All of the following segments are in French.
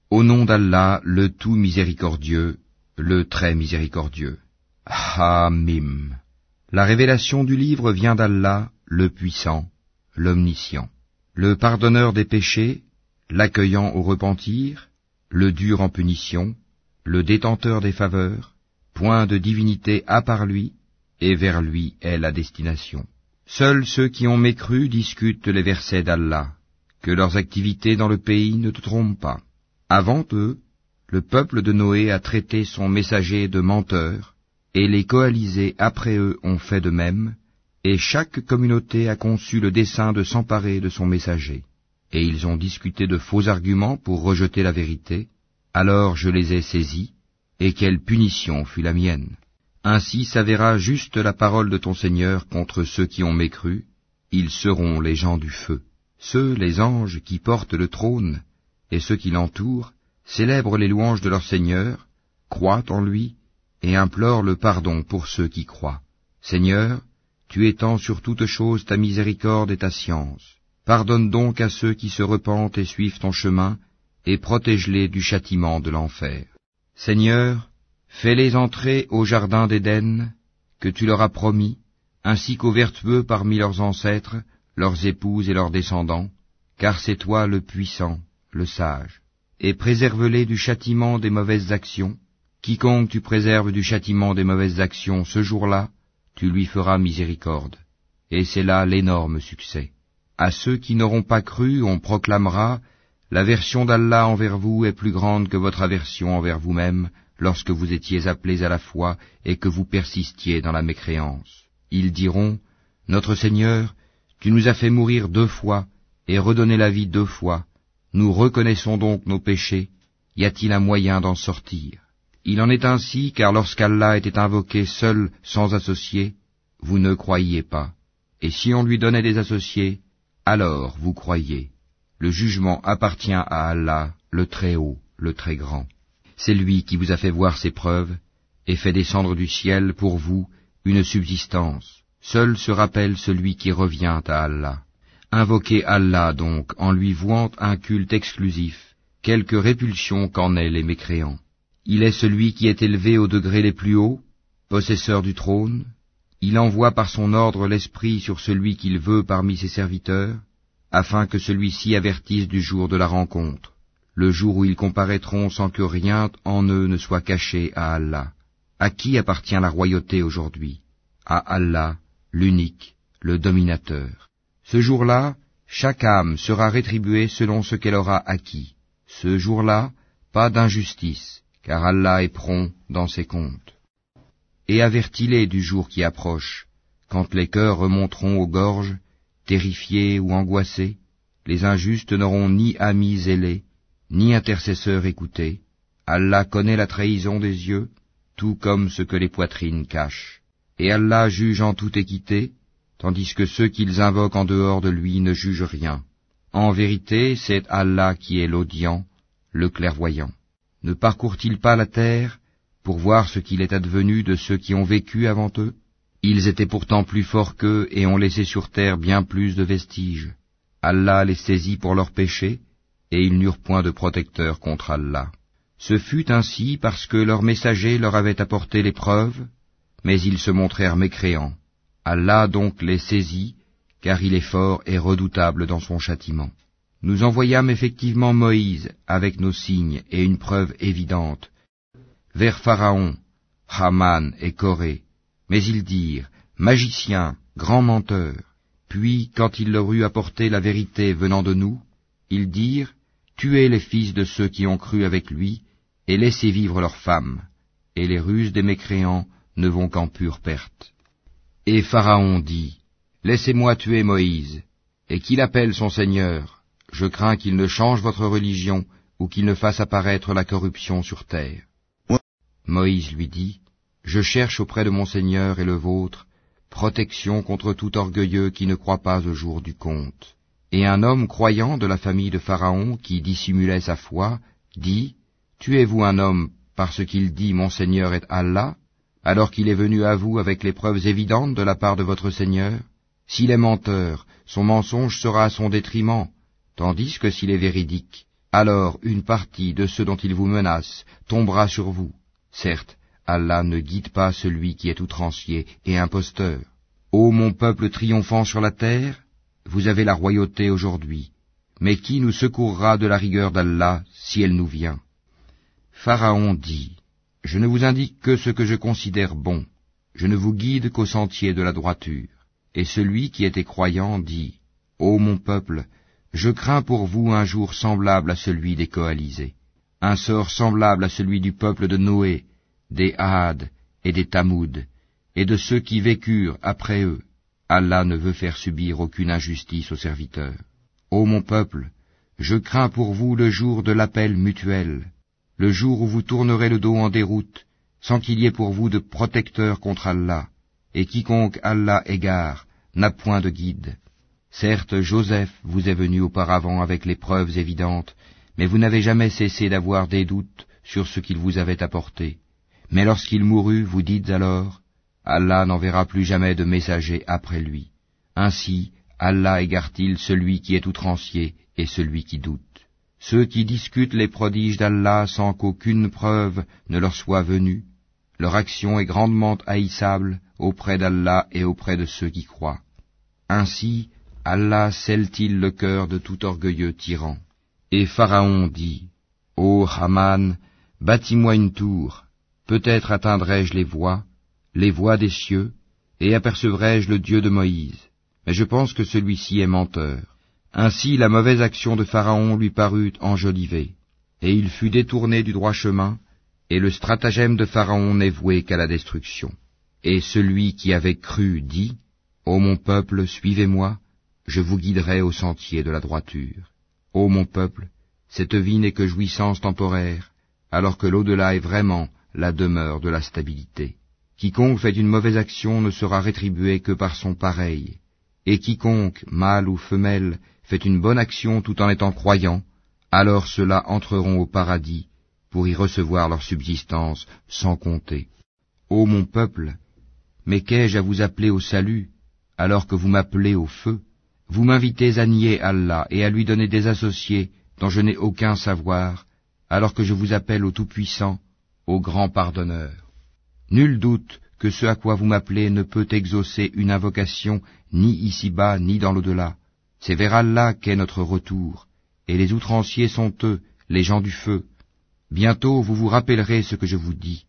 Au nom d'Allah, le tout miséricordieux, le très miséricordieux. Hamim. La révélation du livre vient d'Allah, le puissant, l'omniscient, le pardonneur des péchés, l'accueillant au repentir, le dur en punition, le détenteur des faveurs, point de divinité à part lui, et vers lui est la destination. Seuls ceux qui ont mécru discutent les versets d'Allah, que leurs activités dans le pays ne te trompent pas. Avant eux, le peuple de Noé a traité son messager de menteur, et les coalisés après eux ont fait de même, et chaque communauté a conçu le dessein de s'emparer de son messager. Et ils ont discuté de faux arguments pour rejeter la vérité, alors je les ai saisis, et quelle punition fut la mienne. Ainsi s'avéra juste la parole de ton Seigneur contre ceux qui ont mécru, ils seront les gens du feu. Ceux, les anges, qui portent le trône, et ceux qui l'entourent, célèbrent les louanges de leur Seigneur, croient en lui, et implorent le pardon pour ceux qui croient. Seigneur, tu étends sur toute chose ta miséricorde et ta science. Pardonne donc à ceux qui se repentent et suivent ton chemin, et protège-les du châtiment de l'enfer. Seigneur, fais-les entrer au jardin d'Éden, que tu leur as promis, ainsi qu'aux vertueux parmi leurs ancêtres, leurs épouses et leurs descendants, car c'est toi le puissant, le sage. Et préserve-les du châtiment des mauvaises actions. Quiconque tu préserves du châtiment des mauvaises actions ce jour-là, tu lui feras miséricorde. Et c'est là l'énorme succès. À ceux qui n'auront pas cru, on proclamera, l'aversion d'Allah envers vous est plus grande que votre aversion envers vous-même, lorsque vous étiez appelés à la foi et que vous persistiez dans la mécréance. Ils diront, notre Seigneur, tu nous as fait mourir 2 fois et redonner la vie 2 fois. Nous reconnaissons donc nos péchés. Y a-t-il un moyen d'en sortir? Il en est ainsi, car lorsqu'Allah était invoqué seul, sans associé, vous ne croyiez pas. Et si on lui donnait des associés, alors vous croyez. Le jugement appartient à Allah, le Très-Haut, le Très-Grand. C'est lui qui vous a fait voir ses preuves, et fait descendre du ciel pour vous une subsistance. Seul se rappelle celui qui revient à Allah. Invoquez Allah donc en lui vouant un culte exclusif, quelque répulsion qu'en aient les mécréants. Il est celui qui est élevé aux degrés les plus hauts, possesseur du trône. Il envoie par son ordre l'esprit sur celui qu'il veut parmi ses serviteurs, afin que celui-ci avertisse du jour de la rencontre, le jour où ils comparaîtront sans que rien en eux ne soit caché à Allah. À qui appartient la royauté aujourd'hui? À Allah, l'unique, le dominateur. Ce jour-là, chaque âme sera rétribuée selon ce qu'elle aura acquis. Ce jour-là, pas d'injustice, car Allah est prompt dans ses comptes. Et avertis-les du jour qui approche, quand les cœurs remonteront aux gorges, terrifiés ou angoissés, les injustes n'auront ni amis zélés, ni intercesseurs écoutés. Allah connaît la trahison des yeux, tout comme ce que les poitrines cachent. Et Allah juge en toute équité, tandis que ceux qu'ils invoquent en dehors de lui ne jugent rien. En vérité, c'est Allah qui est l'audient, le clairvoyant. Ne parcourt-il pas la terre pour voir ce qu'il est advenu de ceux qui ont vécu avant eux? Ils étaient pourtant plus forts qu'eux et ont laissé sur terre bien plus de vestiges. Allah les saisit pour leurs péchés, et ils n'eurent point de protecteur contre Allah. Ce fut ainsi parce que leurs messagers leur avaient apporté les preuves, mais ils se montrèrent mécréants. Allah donc les saisit, car il est fort et redoutable dans son châtiment. Nous envoyâmes effectivement Moïse avec nos signes et une preuve évidente vers Pharaon, Haman et Corée. Mais ils dirent, magicien, grand menteur. Puis, quand il leur eut apporté la vérité venant de nous, ils dirent, tuez les fils de ceux qui ont cru avec lui, et laissez vivre leurs femmes, et les ruses des mécréants ne vont qu'en pure perte. Et Pharaon dit, laissez-moi tuer Moïse, et qu'il appelle son Seigneur. Je crains qu'il ne change votre religion, ou qu'il ne fasse apparaître la corruption sur terre. Moïse lui dit, je cherche auprès de mon Seigneur et le vôtre, protection contre tout orgueilleux qui ne croit pas au jour du compte. Et un homme croyant de la famille de Pharaon, qui dissimulait sa foi, dit, tuez-vous un homme parce qu'il dit mon Seigneur est Allah, alors qu'il est venu à vous avec les preuves évidentes de la part de votre Seigneur? S'il est menteur, son mensonge sera à son détriment, tandis que s'il est véridique, alors une partie de ceux dont il vous menace tombera sur vous. Certes, Allah ne guide pas celui qui est outrancier et imposteur. Ô mon peuple triomphant sur la terre, vous avez la royauté aujourd'hui, mais qui nous secourra de la rigueur d'Allah si elle nous vient? Pharaon dit, je ne vous indique que ce que je considère bon, je ne vous guide qu'au sentier de la droiture. Et celui qui était croyant dit, ô mon peuple, je crains pour vous un jour semblable à celui des coalisés, un sort semblable à celui du peuple de Noé, des Had et des Tamoud, et de ceux qui vécurent après eux. Allah ne veut faire subir aucune injustice aux serviteurs. Ô mon peuple, je crains pour vous le jour de l'appel mutuel, le jour où vous tournerez le dos en déroute, sans qu'il y ait pour vous de protecteur contre Allah, et quiconque Allah égare n'a point de guide. Certes, Joseph vous est venu auparavant avec les preuves évidentes, mais vous n'avez jamais cessé d'avoir des doutes sur ce qu'il vous avait apporté. Mais lorsqu'il mourut, vous dites alors, Allah n'enverra plus jamais de messager après lui. Ainsi, Allah égare-t-il celui qui est outrancier et celui qui doute. Ceux qui discutent les prodiges d'Allah sans qu'aucune preuve ne leur soit venue, leur action est grandement haïssable auprès d'Allah et auprès de ceux qui croient. Ainsi, Allah scelle-t-il le cœur de tout orgueilleux tyran. Et Pharaon dit, ô Haman, bâtis-moi une tour, peut-être atteindrai-je les voies des cieux, et apercevrai-je le Dieu de Moïse. Mais je pense que celui-ci est menteur. Ainsi la mauvaise action de Pharaon lui parut enjolivée, et il fut détourné du droit chemin, et le stratagème de Pharaon n'est voué qu'à la destruction. Et celui qui avait cru dit, ô mon peuple, suivez-moi, je vous guiderai au sentier de la droiture. Ô mon peuple, cette vie n'est que jouissance temporaire, alors que l'au-delà est vraiment la demeure de la stabilité. Quiconque fait une mauvaise action ne sera rétribué que par son pareil, et quiconque, mâle ou femelle, fait une bonne action tout en étant croyant, alors ceux-là entreront au paradis pour y recevoir leur subsistance sans compter. Ô mon peuple, mais qu'ai-je à vous appeler au salut, alors que vous m'appelez au feu? Vous m'invitez à nier Allah et à lui donner des associés dont je n'ai aucun savoir, alors que je vous appelle au Tout-Puissant, au Grand Pardonneur. Nul doute que ce à quoi vous m'appelez ne peut exaucer une invocation ni ici-bas ni dans l'au-delà. C'est vers Allah qu'est notre retour, et les outranciers sont eux, les gens du feu. Bientôt vous vous rappellerez ce que je vous dis.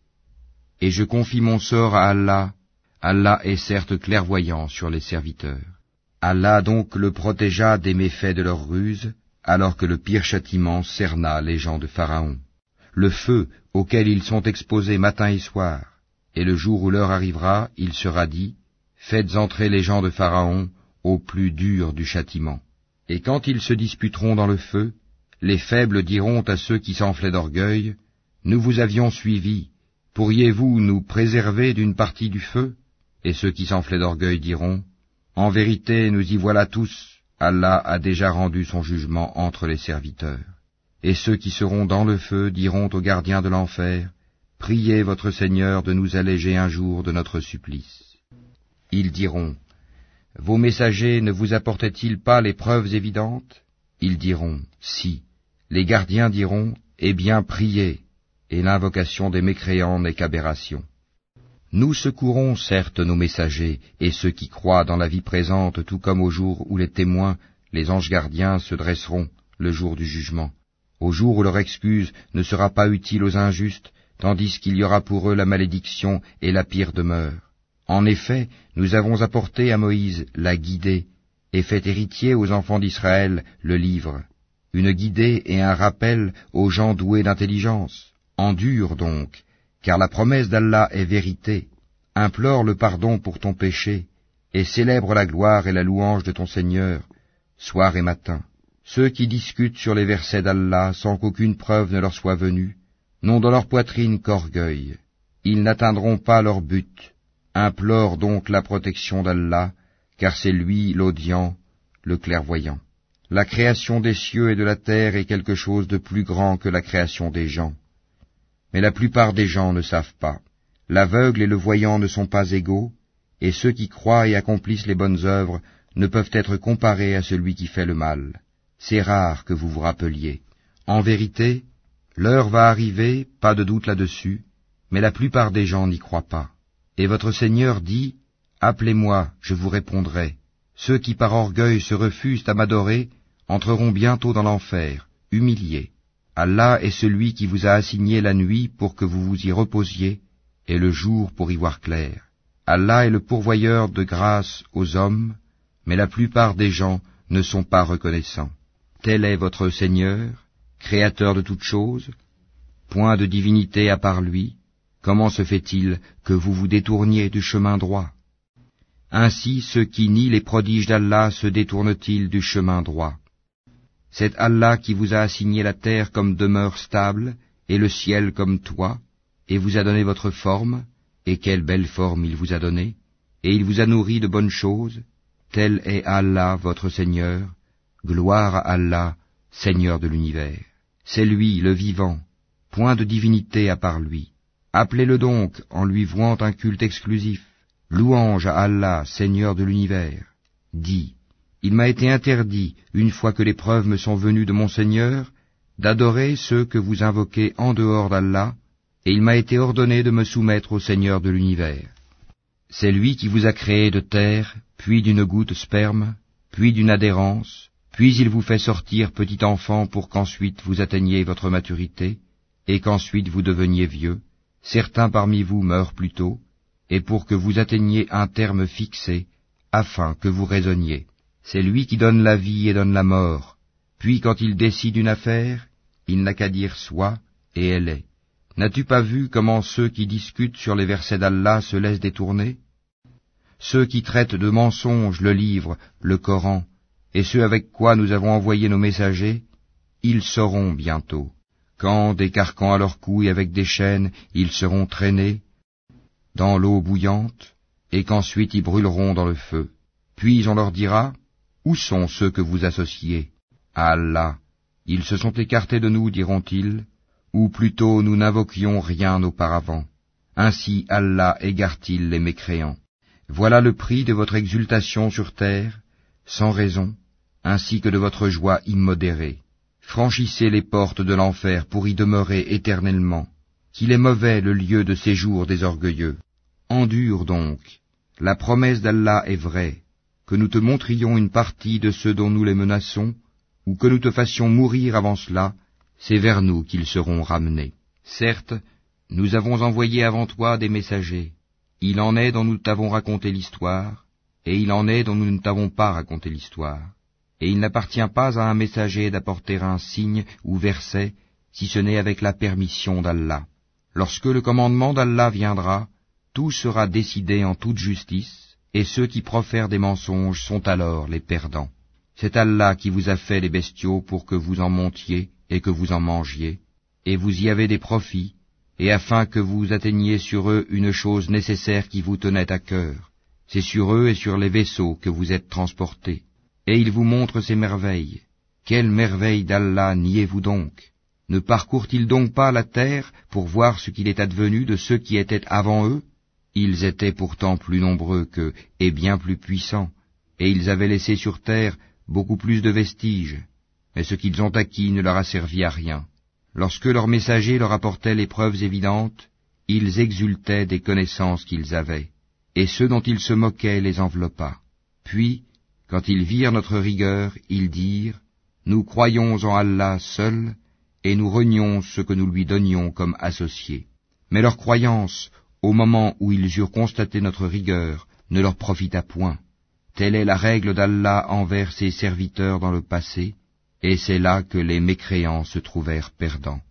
Et je confie mon sort à Allah. Allah est certes clairvoyant sur les serviteurs. Allah donc le protégea des méfaits de leur ruse, alors que le pire châtiment cerna les gens de Pharaon. Le feu auquel ils sont exposés matin et soir, et le jour où l'heure arrivera, il sera dit, faites entrer les gens de Pharaon au plus dur du châtiment. Et quand ils se disputeront dans le feu, les faibles diront à ceux qui s'enflaient d'orgueil, nous vous avions suivis, pourriez-vous nous préserver d'une partie du feu? Et ceux qui s'enflaient d'orgueil diront, en vérité, nous y voilà tous, Allah a déjà rendu son jugement entre les serviteurs. Et ceux qui seront dans le feu diront aux gardiens de l'enfer, priez votre Seigneur de nous alléger un jour de notre supplice. Ils diront, vos messagers ne vous apportaient-ils pas les preuves évidentes? Ils diront, si. Les gardiens diront, eh bien priez, et l'invocation des mécréants n'est qu'aberration. Nous secourons certes nos messagers et ceux qui croient dans la vie présente, tout comme au jour où les témoins, les anges gardiens, se dresseront le jour du jugement, au jour où leur excuse ne sera pas utile aux injustes, tandis qu'il y aura pour eux la malédiction et la pire demeure. En effet, nous avons apporté à Moïse la guidée, et fait héritier aux enfants d'Israël le livre, une guidée et un rappel aux gens doués d'intelligence. Endure donc, car la promesse d'Allah est vérité. Implore le pardon pour ton péché, et célèbre la gloire et la louange de ton Seigneur, soir et matin. Ceux qui discutent sur les versets d'Allah sans qu'aucune preuve ne leur soit venue, n'ont dans leur poitrine qu'orgueil. Ils n'atteindront pas leur but. Implore donc la protection d'Allah, car c'est lui l'audient, le clairvoyant. La création des cieux et de la terre est quelque chose de plus grand que la création des gens. Mais la plupart des gens ne savent pas. L'aveugle et le voyant ne sont pas égaux, et ceux qui croient et accomplissent les bonnes œuvres ne peuvent être comparés à celui qui fait le mal. C'est rare que vous vous rappeliez. En vérité, l'heure va arriver, pas de doute là-dessus, mais la plupart des gens n'y croient pas. Et votre Seigneur dit, appelez-moi, je vous répondrai. Ceux qui par orgueil se refusent à m'adorer entreront bientôt dans l'enfer, humiliés. Allah est celui qui vous a assigné la nuit pour que vous vous y reposiez, et le jour pour y voir clair. Allah est le pourvoyeur de grâce aux hommes, mais la plupart des gens ne sont pas reconnaissants. Tel est votre Seigneur, créateur de toutes choses, point de divinité à part lui. Comment se fait-il que vous vous détourniez du chemin droit? Ainsi ceux qui nient les prodiges d'Allah se détournent-ils du chemin droit? C'est Allah qui vous a assigné la terre comme demeure stable, et le ciel comme toit, et vous a donné votre forme, et quelle belle forme il vous a donnée, et il vous a nourri de bonnes choses. Tel est Allah votre Seigneur, gloire à Allah, Seigneur de l'univers. C'est lui, le vivant, point de divinité à part lui. Appelez-le donc en lui vouant un culte exclusif. Louange à Allah, Seigneur de l'univers. Dis, il m'a été interdit, une fois que les preuves me sont venues de mon Seigneur, d'adorer ceux que vous invoquez en dehors d'Allah, et il m'a été ordonné de me soumettre au Seigneur de l'univers. C'est lui qui vous a créé de terre, puis d'une goutte sperme, puis d'une adhérence, puis il vous fait sortir petit enfant pour qu'ensuite vous atteigniez votre maturité, et qu'ensuite vous deveniez vieux. Certains parmi vous meurent plus tôt, et pour que vous atteigniez un terme fixé, afin que vous raisonniez. C'est lui qui donne la vie et donne la mort, puis quand il décide une affaire, il n'a qu'à dire soit, et elle est. N'as-tu pas vu comment ceux qui discutent sur les versets d'Allah se laissent détourner? Ceux qui traitent de mensonges le livre, le Coran, et ceux avec quoi nous avons envoyé nos messagers, ils sauront bientôt, quand, des carcans à leurs couilles avec des chaînes, ils seront traînés dans l'eau bouillante, et qu'ensuite ils brûleront dans le feu. Puis on leur dira, où sont ceux que vous associez? À Allah, ils se sont écartés de nous, diront-ils, ou plutôt nous n'invoquions rien auparavant. Ainsi Allah égare-t-il les mécréants. Voilà le prix de votre exultation sur terre, sans raison, ainsi que de votre joie immodérée. Franchissez les portes de l'enfer pour y demeurer éternellement, qu'il est mauvais le lieu de séjour des orgueilleux. Endure donc, la promesse d'Allah est vraie, que nous te montrions une partie de ceux dont nous les menaçons, ou que nous te fassions mourir avant cela, c'est vers nous qu'ils seront ramenés. Certes, nous avons envoyé avant toi des messagers. Il en est dont nous t'avons raconté l'histoire, et il en est dont nous ne t'avons pas raconté l'histoire. Et il n'appartient pas à un messager d'apporter un signe ou verset, si ce n'est avec la permission d'Allah. Lorsque le commandement d'Allah viendra, tout sera décidé en toute justice, et ceux qui profèrent des mensonges sont alors les perdants. C'est Allah qui vous a fait les bestiaux pour que vous en montiez et que vous en mangiez, et vous y avez des profits, et afin que vous atteigniez sur eux une chose nécessaire qui vous tenait à cœur. C'est sur eux et sur les vaisseaux que vous êtes transportés. Et il vous montre ses merveilles. Quelles merveilles d'Allah niez-vous donc? Ne parcourent-ils donc pas la terre pour voir ce qu'il est advenu de ceux qui étaient avant eux? Ils étaient pourtant plus nombreux qu'eux et bien plus puissants, et ils avaient laissé sur terre beaucoup plus de vestiges, mais ce qu'ils ont acquis ne leur a servi à rien. Lorsque leurs messagers leur apportaient les preuves évidentes, ils exultaient des connaissances qu'ils avaient, et ceux dont ils se moquaient les enveloppa. Puis, quand ils virent notre rigueur, ils dirent, « Nous croyons en Allah seul, et nous renions ce que nous lui donnions comme associés. » Mais leur croyance, au moment où ils eurent constaté notre rigueur, ne leur profita point. Telle est la règle d'Allah envers ses serviteurs dans le passé, et c'est là que les mécréants se trouvèrent perdants.